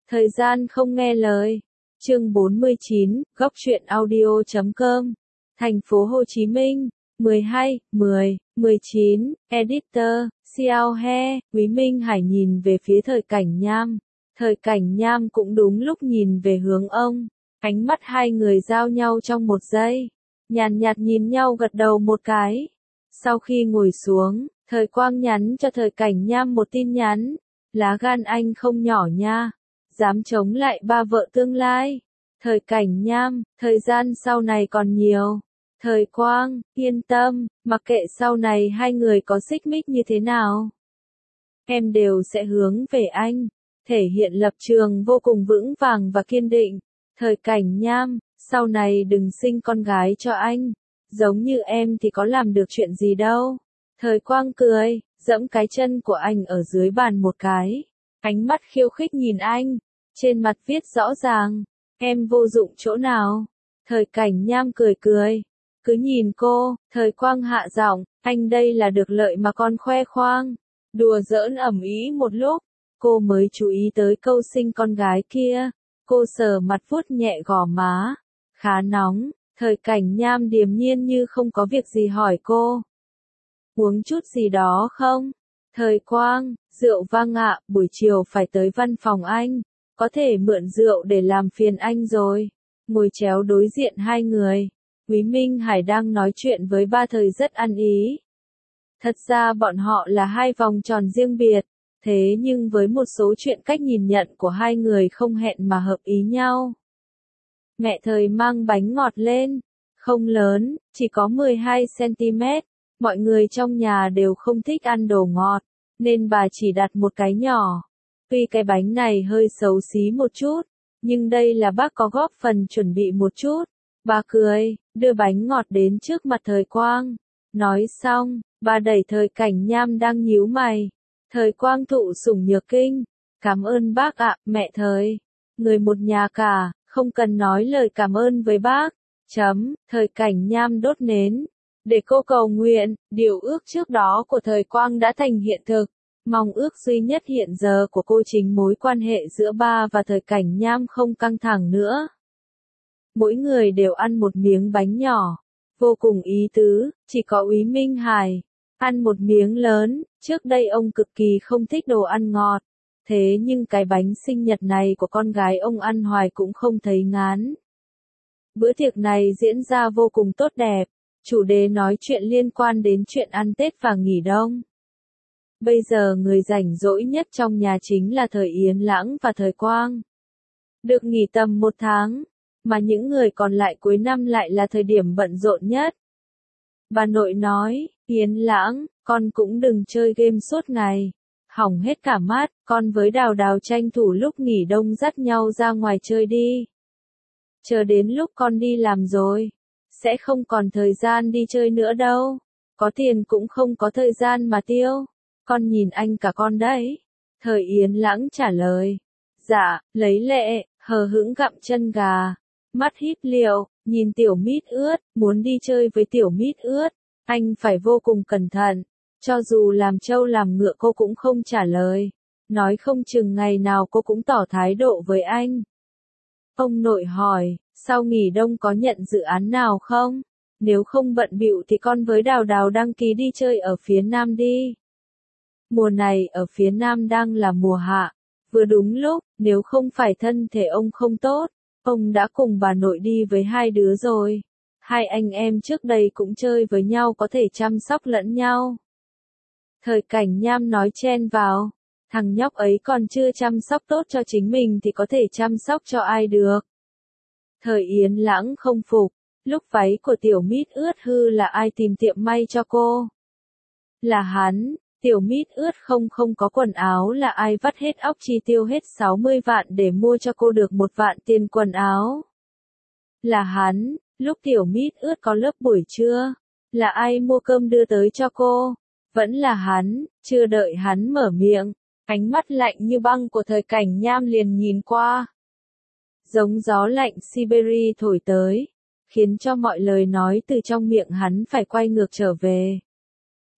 Thời gian không nghe lời. Chương 49, góc truyện audio.com. Thành phố Hồ Chí Minh, 12, 10, 19, Editor, Xiao He, Quý Minh Hải nhìn về phía Thời Cảnh Nham. Thời Cảnh Nham cũng đúng lúc nhìn về hướng ông. Ánh mắt hai người giao nhau trong một giây. Nhàn nhạt nhìn nhau gật đầu một cái. Sau khi ngồi xuống, Thời Quang nhắn cho Thời Cảnh Nham một tin nhắn. Lá gan anh không nhỏ nha. Dám chống lại ba vợ tương lai. Thời Cảnh Nham, thời gian sau này còn nhiều. Thời Quang, yên tâm, mặc kệ sau này hai người có xích mích như thế nào. Em đều sẽ hướng về anh. Thể hiện lập trường vô cùng vững vàng và kiên định. Thời Cảnh Nham, sau này đừng sinh con gái cho anh. Giống như em thì có làm được chuyện gì đâu. Thời Quang cười, giẫm cái chân của anh ở dưới bàn một cái. Ánh mắt khiêu khích nhìn anh. Trên mặt viết rõ ràng, em vô dụng chỗ nào. Thời Cảnh Nham cười cười. Cứ nhìn cô, Thời Quang hạ giọng, anh đây là được lợi mà con khoe khoang. Đùa giỡn ầm ĩ một lúc, cô mới chú ý tới câu sinh con gái kia. Cô sờ mặt vuốt nhẹ gò má. Khá nóng, Thời Cảnh Nham điềm nhiên như không có việc gì hỏi cô. Uống chút gì đó không? Thời Quang, rượu vang ạ, buổi chiều phải tới văn phòng anh. Có thể mượn rượu để làm phiền anh rồi. Ngồi chéo đối diện hai người. Quý Minh Hải đang nói chuyện với ba Thời rất ăn ý. Thật ra bọn họ là hai vòng tròn riêng biệt. Thế nhưng với một số chuyện cách nhìn nhận của hai người không hẹn mà hợp ý nhau. Mẹ Thời mang bánh ngọt lên. Không lớn, chỉ có 12 cm. Mọi người trong nhà đều không thích ăn đồ ngọt. Nên bà chỉ đặt một cái nhỏ. Tuy cái bánh này hơi xấu xí một chút, nhưng đây là bác có góp phần chuẩn bị một chút. Bà cười, đưa bánh ngọt đến trước mặt Thời Quang. Nói xong, bà đẩy Thời Cảnh Nham đang nhíu mày. Thời Quang thụ sủng nhược kinh. Cảm ơn bác ạ, mẹ Thời. Người một nhà cả, không cần nói lời cảm ơn với bác. Thời Cảnh Nham đốt nến. Để cô cầu nguyện, điều ước trước đó của Thời Quang đã thành hiện thực. Mong ước duy nhất hiện giờ của cô chính mối quan hệ giữa ba và Thời Cảnh Nham không căng thẳng nữa. Mỗi người đều ăn một miếng bánh nhỏ. Vô cùng ý tứ, chỉ có Quý Minh Hải. Ăn một miếng lớn, trước đây ông cực kỳ không thích đồ ăn ngọt. Thế nhưng cái bánh sinh nhật này của con gái ông ăn hoài cũng không thấy ngán. Bữa tiệc này diễn ra vô cùng tốt đẹp. Chủ đề nói chuyện liên quan đến chuyện ăn Tết và nghỉ đông. Bây giờ người rảnh rỗi nhất trong nhà chính là Thời Yến Lãng và Thời Quang. Được nghỉ tầm 1 tháng, mà những người còn lại cuối năm lại là thời điểm bận rộn nhất. Bà nội nói, Yến Lãng, con cũng đừng chơi game suốt ngày. Hỏng hết cả mắt, con với Đào Đào tranh thủ lúc nghỉ đông dắt nhau ra ngoài chơi đi. Chờ đến lúc con đi làm rồi, sẽ không còn thời gian đi chơi nữa đâu. Có tiền cũng không có thời gian mà tiêu. Con nhìn anh cả con đấy. Thời Yến Lãng trả lời. Dạ, lấy lệ, hờ hững gặm chân gà. Mắt híp liệu, nhìn Tiểu Mít ướt, muốn đi chơi với Tiểu Mít ướt. Anh phải vô cùng cẩn thận. Cho dù làm trâu làm ngựa cô cũng không trả lời. Nói không chừng ngày nào cô cũng tỏ thái độ với anh. Ông nội hỏi, sau nghỉ đông có nhận dự án nào không? Nếu không bận bịu thì con với Đào Đào đăng ký đi chơi ở phía Nam đi. Mùa này ở phía Nam đang là mùa hạ, vừa đúng lúc, nếu không phải thân thể ông không tốt, ông đã cùng bà nội đi với hai đứa rồi. Hai anh em trước đây cũng chơi với nhau có thể chăm sóc lẫn nhau. Thời Cảnh Nham nói chen vào, thằng nhóc ấy còn chưa chăm sóc tốt cho chính mình thì có thể chăm sóc cho ai được. Thời Yến Lãng không phục, lúc váy của Tiểu Mít ướt hư là ai tìm tiệm may cho cô? Là hắn. Tiểu Mít ướt không có quần áo là ai vắt hết óc chi tiêu hết 60 vạn để mua cho cô được 1 vạn tiền quần áo? Là hắn, lúc Tiểu Mít ướt có lớp buổi trưa, là ai mua cơm đưa tới cho cô? Vẫn là hắn, chưa đợi hắn mở miệng, ánh mắt lạnh như băng của Thời Cảnh Nham liền nhìn qua. Giống gió lạnh Siberia thổi tới, khiến cho mọi lời nói từ trong miệng hắn phải quay ngược trở về.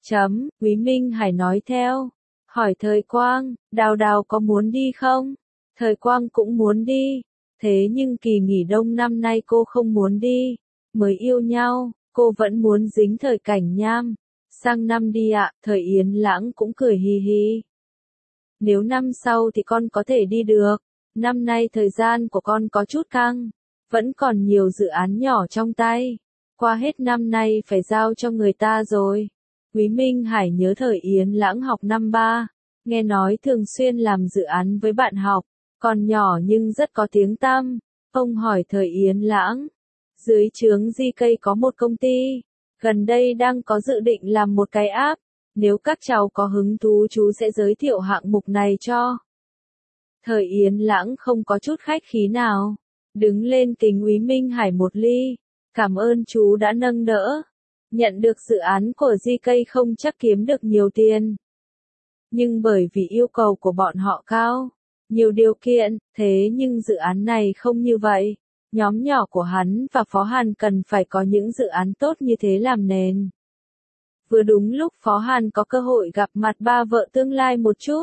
Quý Minh Hải nói theo, hỏi Thời Quang, Đào Đào có muốn đi không? Thời Quang cũng muốn đi, thế nhưng kỳ nghỉ đông năm nay cô không muốn đi, mới yêu nhau, cô vẫn muốn dính Thời Cảnh Nham. Sang năm đi ạ, Thời Yến Lãng cũng cười hì hì. Nếu năm sau thì con có thể đi được, năm nay thời gian của con có chút căng, vẫn còn nhiều dự án nhỏ trong tay, qua hết năm nay phải giao cho người ta rồi. Quý Minh Hải nhớ Thời Yến Lãng học năm 3, nghe nói thường xuyên làm dự án với bạn học, còn nhỏ nhưng rất có tiếng tăm. Ông hỏi Thời Yến Lãng, dưới trướng GK có một công ty, gần đây đang có dự định làm một cái app, nếu các cháu có hứng thú chú sẽ giới thiệu hạng mục này cho. Thời Yến Lãng không có chút khách khí nào, đứng lên kính Quý Minh Hải một ly, cảm ơn chú đã nâng đỡ. Nhận được dự án của GK không chắc kiếm được nhiều tiền, nhưng bởi vì yêu cầu của bọn họ cao, nhiều điều kiện, thế nhưng dự án này không như vậy. Nhóm nhỏ của hắn và Phó Hàn cần phải có những dự án tốt như thế làm nền. Vừa đúng lúc Phó Hàn có cơ hội gặp mặt ba vợ tương lai một chút.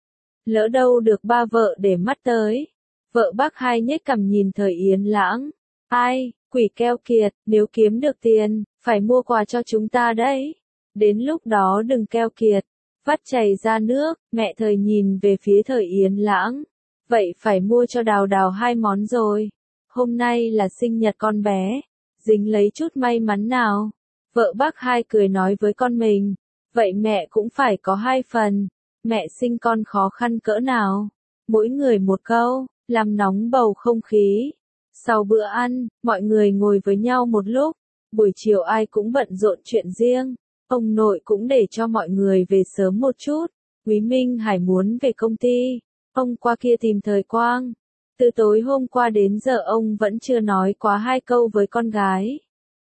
Lỡ đâu được ba vợ để mắt tới. Vợ bác Hai nhếch cằm nhìn Thời Yến Lãng. Ai, quỷ keo kiệt, nếu kiếm được tiền, phải mua quà cho chúng ta đấy. Đến lúc đó đừng keo kiệt, vắt chảy ra nước. Mẹ Thời nhìn về phía Thời Yến Lãng. Vậy phải mua cho Đào Đào 2 món rồi. Hôm nay là sinh nhật con bé, dính lấy chút may mắn nào. Vợ bác Hai cười nói với con mình, vậy mẹ cũng phải có 2 phần. Mẹ sinh con khó khăn cỡ nào, mỗi người một câu, làm nóng bầu không khí. Sau bữa ăn, mọi người ngồi với nhau một lúc, buổi chiều ai cũng bận rộn chuyện riêng, ông nội cũng để cho mọi người về sớm một chút. Quý Minh Hải muốn về công ty, ông qua kia tìm Thời Quang. Từ tối hôm qua đến giờ ông vẫn chưa nói quá 2 câu với con gái.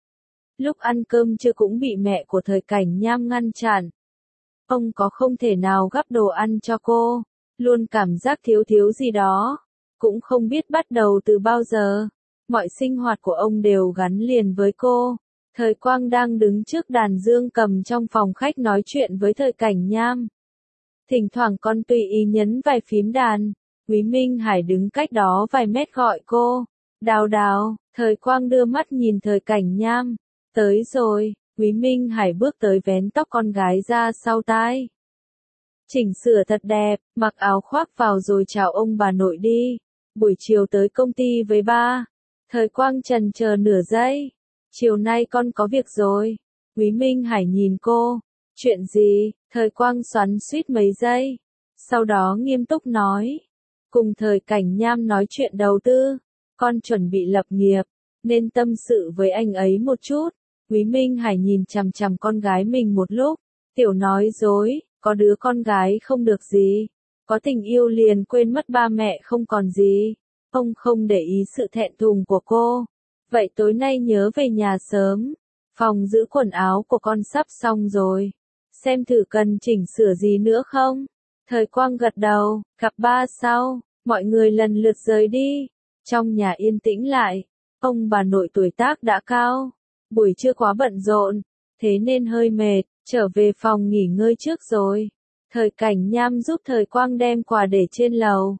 Lúc ăn cơm trưa cũng bị mẹ của Thời Cảnh Nham ngăn chặn. Ông có không thể nào gắp đồ ăn cho cô, luôn cảm giác thiếu thiếu gì đó, cũng không biết bắt đầu từ bao giờ. Mọi sinh hoạt của ông đều gắn liền với cô. Thời Quang đang đứng trước đàn dương cầm trong phòng khách nói chuyện với Thời Cảnh Nham. Thỉnh thoảng con tùy ý nhấn vài phím đàn. Quý Minh Hải đứng cách đó vài mét gọi cô. Đào Đào, Thời Quang đưa mắt nhìn Thời Cảnh Nham. Tới rồi, Quý Minh Hải bước tới vén tóc con gái ra sau tai. Chỉnh sửa thật đẹp, mặc áo khoác vào rồi chào ông bà nội đi. Buổi chiều tới công ty với ba. Thời Quang chần chờ nửa giây. Chiều nay con có việc rồi. Quý Minh Hải nhìn cô. Chuyện gì? Thời Quang xoắn suýt mấy giây. Sau đó nghiêm túc nói. Cùng Thời Cảnh Nham nói chuyện đầu tư. Con chuẩn bị lập nghiệp, nên tâm sự với anh ấy một chút. Quý Minh Hải nhìn chằm chằm con gái mình một lúc. Tiểu nói dối, có đứa con gái không được gì. Có tình yêu liền quên mất ba mẹ không còn gì. Ông không để ý sự thẹn thùng của cô. Vậy tối nay nhớ về nhà sớm. Phòng giữ quần áo của con sắp xong rồi. Xem thử cần chỉnh sửa gì nữa không? Thời Quang gật đầu, gặp ba sau. Mọi người lần lượt rời đi. Trong nhà yên tĩnh lại. Ông bà nội tuổi tác đã cao. Buổi trưa quá bận rộn, thế nên hơi mệt, trở về phòng nghỉ ngơi trước rồi. Thời Cảnh Nham giúp Thời Quang đem quà để trên lầu.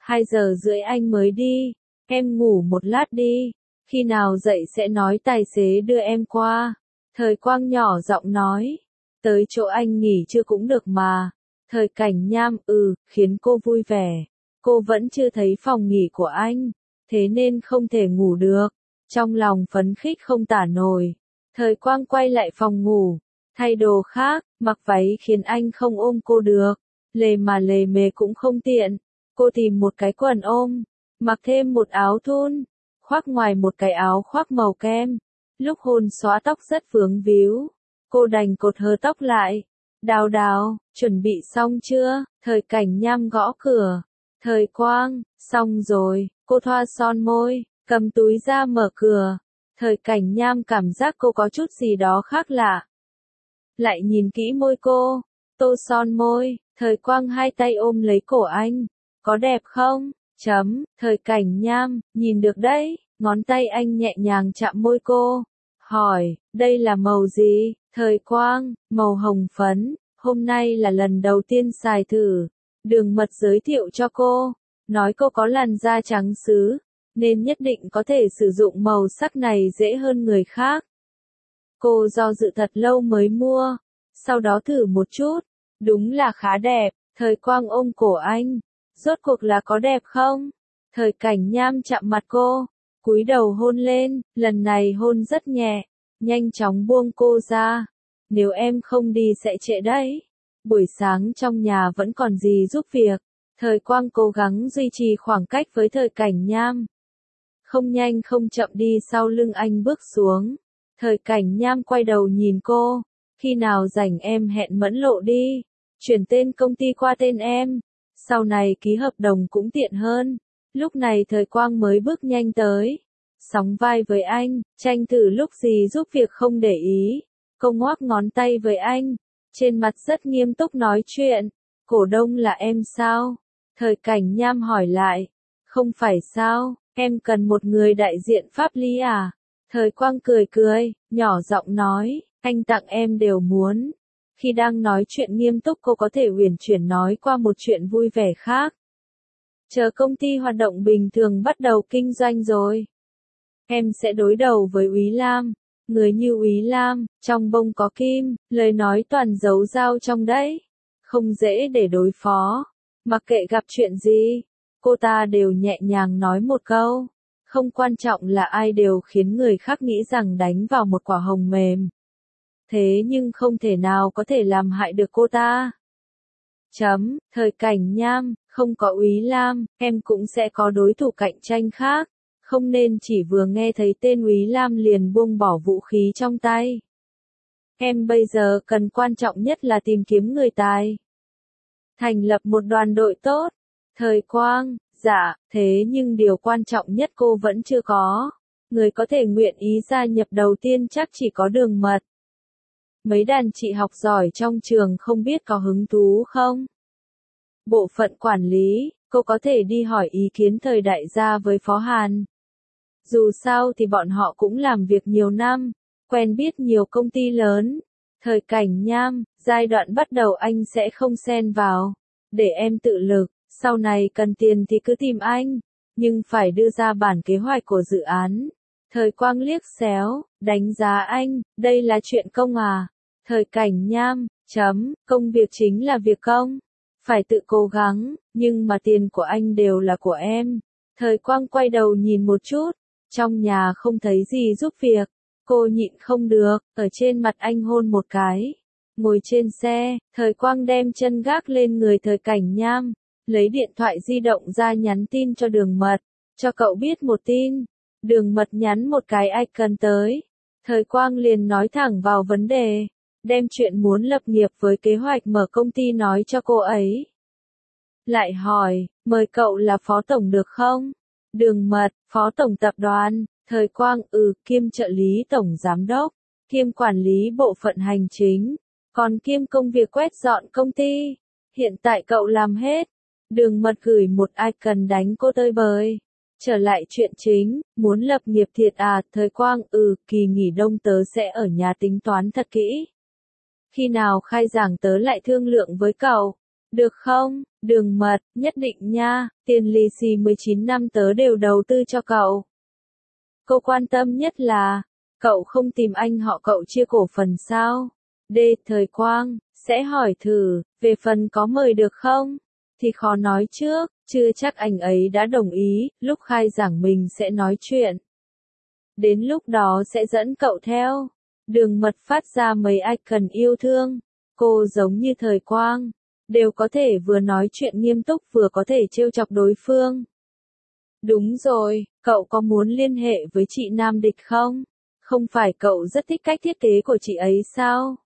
2:30 anh mới đi. Em ngủ một lát đi. Khi nào dậy sẽ nói tài xế đưa em qua. Thời Quang nhỏ giọng nói. Tới chỗ anh nghỉ chưa cũng được mà. Thời Cảnh Nham khiến cô vui vẻ. Cô vẫn chưa thấy phòng nghỉ của anh, thế nên không thể ngủ được. Trong lòng phấn khích không tả nổi. Thời Quang quay lại phòng ngủ, thay đồ khác, mặc váy khiến anh không ôm cô được. Lề mà lề mề cũng không tiện. Cô tìm một cái quần ôm, mặc thêm một áo thun, khoác ngoài một cái áo khoác màu kem. Lúc hôn xóa tóc rất vướng víu, cô đành cột hơ tóc lại. Đào Đào, chuẩn bị xong chưa? Thời Cảnh Nham gõ cửa. Thời Quang, xong rồi. Cô thoa son môi, cầm túi ra mở cửa. Thời Cảnh Nham cảm giác cô có chút gì đó khác lạ. Lại nhìn kỹ môi cô, tô son môi. Thời Quang hai tay ôm lấy cổ anh. Có đẹp không? Thời Cảnh Nham, nhìn được đấy. Ngón tay anh nhẹ nhàng chạm môi cô. Hỏi, đây là màu gì? Thời Quang, màu hồng phấn. Hôm nay là lần đầu tiên xài thử. Đường Mật giới thiệu cho cô. nói cô có làn da trắng sứ, nên nhất định có thể sử dụng màu sắc này dễ hơn người khác. Cô do dự thật lâu mới mua, sau đó thử một chút, đúng là khá đẹp. Thời Quang ôm cổ anh, rốt cuộc là có đẹp không? Thời Cảnh Nham chạm mặt cô, cúi đầu hôn lên, lần này hôn rất nhẹ, nhanh chóng buông cô ra. Nếu em không đi sẽ trễ đấy. Buổi sáng trong nhà vẫn còn gì giúp việc. Thời Quang cố gắng duy trì khoảng cách với Thời Cảnh Nham. Không nhanh không chậm đi sau lưng anh bước xuống. Thời Cảnh Nham quay đầu nhìn cô. Khi nào rảnh em hẹn Mẫn Lộ đi. Chuyển tên công ty qua tên em. Sau này ký hợp đồng cũng tiện hơn. Lúc này Thời Quang mới bước nhanh tới. Sóng vai với anh, tranh thử lúc gì giúp việc không để ý. Cô ngoắc ngón tay với anh. Trên mặt rất nghiêm túc nói chuyện. Cổ đông là em sao? Thời Cảnh Nham hỏi lại. Không phải sao, em cần một người đại diện pháp lý à? Thời Quang cười cười, nhỏ giọng nói, anh tặng em đều muốn. Khi đang nói chuyện nghiêm túc cô có thể uyển chuyển nói qua một chuyện vui vẻ khác. Chờ công ty hoạt động bình thường bắt đầu kinh doanh rồi. Em sẽ đối đầu với Úy Lam. Người như Úy Lam, trong bông có kim, lời nói toàn giấu dao trong đấy. Không dễ để đối phó. Mặc kệ gặp chuyện gì, cô ta đều nhẹ nhàng nói một câu. Không quan trọng là ai đều khiến người khác nghĩ rằng đánh vào một quả hồng mềm. Thế nhưng không thể nào có thể làm hại được cô ta. Thời Cảnh Nham, không có Úy Lam, em cũng sẽ có đối thủ cạnh tranh khác. Không nên chỉ vừa nghe thấy tên Úy Lam liền buông bỏ vũ khí trong tay. Em bây giờ cần quan trọng nhất là tìm kiếm người tài. Thành lập một đoàn đội tốt. Thời Quang, dạ, thế nhưng điều quan trọng nhất cô vẫn chưa có. Người có thể nguyện ý gia nhập đầu tiên chắc chỉ có Đường Mật. Mấy đàn chị học giỏi trong trường không biết có hứng thú không? Bộ phận quản lý, cô có thể đi hỏi ý kiến Thời đại gia với Phó Hàn. Dù sao thì bọn họ cũng làm việc nhiều năm, quen biết nhiều công ty lớn. Thời Cảnh Nham, giai đoạn bắt đầu anh sẽ không xen vào. Để em tự lực, sau này cần tiền thì cứ tìm anh. Nhưng phải đưa ra bản kế hoạch của dự án. Thời Quang liếc xéo, đánh giá anh, đây là chuyện công à? Thời Cảnh Nham, công việc chính là việc công. Phải tự cố gắng, nhưng mà tiền của anh đều là của em. Thời Quang quay đầu nhìn một chút. Trong nhà không thấy gì giúp việc, cô nhịn không được, ở trên mặt anh hôn một cái. Ngồi trên xe, Thời Quang đem chân gác lên người Thời Cảnh Nham, lấy điện thoại di động ra nhắn tin cho Đường Mật, cho cậu biết một tin. Đường Mật nhắn một cái icon tới. Thời Quang liền nói thẳng vào vấn đề, đem chuyện muốn lập nghiệp với kế hoạch mở công ty nói cho cô ấy. Lại hỏi, mời cậu là phó tổng được không? Đường Mật, phó tổng tập đoàn. Thời Quang, kiêm trợ lý tổng giám đốc, kiêm quản lý bộ phận hành chính, còn kiêm công việc quét dọn công ty. Hiện tại cậu làm hết. Đường Mật gửi một icon đánh cô tơi bời. Trở lại chuyện chính, muốn lập nghiệp thiệt à? Thời Quang, kỳ nghỉ đông tớ sẽ ở nhà tính toán thật kỹ. Khi nào khai giảng tớ lại thương lượng với cậu. Được không? Đường Mật, nhất định nha, tiền lì xì 19 năm tớ đều đầu tư cho cậu. Cô quan tâm nhất là, cậu không tìm anh họ cậu chia cổ phần sao? Thời Quang, sẽ hỏi thử, về phần có mời được không? Thì khó nói trước, chưa chắc anh ấy đã đồng ý, lúc khai giảng mình sẽ nói chuyện. Đến lúc đó sẽ dẫn cậu theo. Đường Mật phát ra mấy icon yêu thương. Cô giống như Thời Quang, đều có thể vừa nói chuyện nghiêm túc vừa có thể trêu chọc đối phương. Đúng rồi, cậu có muốn liên hệ với chị Nam Địch không? Không phải cậu rất thích cách thiết kế của chị ấy sao?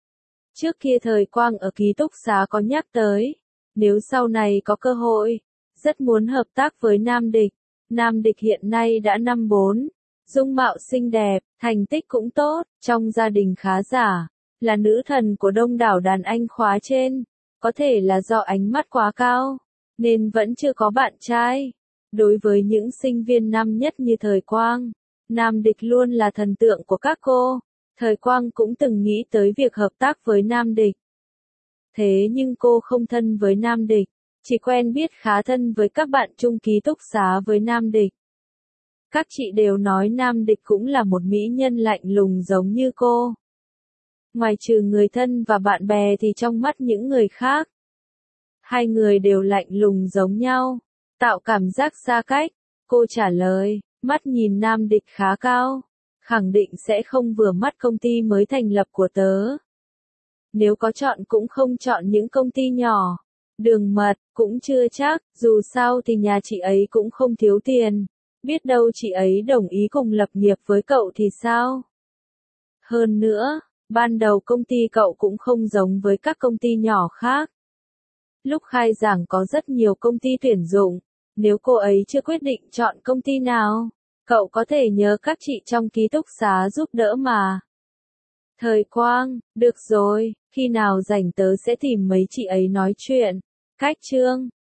Trước kia Thời Quang ở ký túc xá có nhắc tới, nếu sau này có cơ hội, rất muốn hợp tác với Nam Địch. Nam Địch hiện nay đã năm 4, dung mạo xinh đẹp, thành tích cũng tốt, trong gia đình khá giả, là nữ thần của đông đảo đàn anh khóa trên. Có thể là do ánh mắt quá cao, nên vẫn chưa có bạn trai. Đối với những sinh viên năm nhất như Thời Quang, Nam Địch luôn là thần tượng của các cô. Thời Quang cũng từng nghĩ tới việc hợp tác với Nam Địch. Thế nhưng cô không thân với Nam Địch, Chỉ quen biết khá thân với các bạn chung ký túc xá với Nam Địch. Các chị đều nói Nam Địch cũng là một mỹ nhân lạnh lùng giống như cô. Ngoài trừ người thân và bạn bè thì trong mắt những người khác, hai người đều lạnh lùng giống nhau, tạo cảm giác xa cách. Cô trả lời, mắt nhìn Nam Địch khá cao, khẳng định sẽ không vừa mắt công ty mới thành lập của tớ. Nếu có chọn cũng không chọn những công ty nhỏ. Đường Mật, cũng chưa chắc, dù sao thì nhà chị ấy cũng không thiếu tiền. Biết đâu chị ấy đồng ý cùng lập nghiệp với cậu thì sao? Hơn nữa, ban đầu công ty cậu cũng không giống với các công ty nhỏ khác. Lúc khai giảng có rất nhiều công ty tuyển dụng. Nếu cô ấy chưa quyết định chọn công ty nào, cậu có thể nhờ các chị trong ký túc xá giúp đỡ mà. Thời Quang, được rồi, khi nào rảnh tớ sẽ tìm mấy chị ấy nói chuyện. Cách Trương